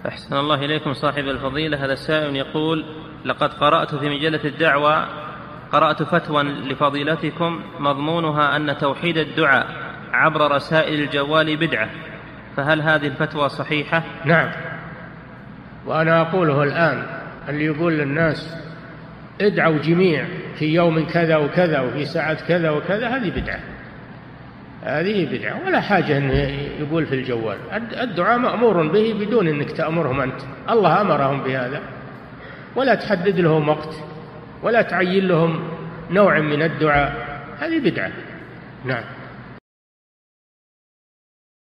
أحسن الله إليكم صاحب الفضيلة. هذا السائل يقول: لقد قرأت في مجلة الدعوة فتوى لفضيلتكم مضمونها أن توحيد الدعاء عبر رسائل الجوال بدعة، فهل هذه الفتوى صحيحة؟ نعم، وأنا أقوله الآن، اللي يقول للناس ادعوا جميع في يوم كذا وكذا وفي ساعة كذا وكذا، هذه بدعة، ولا حاجة أن يقول في الجوال. الدعاء مأمور به بدون أنك تأمرهم أنت، الله أمرهم بهذا، ولا تحدد لهم وقت ولا تعين لهم نوع من الدعاء، هذه بدعة. نعم.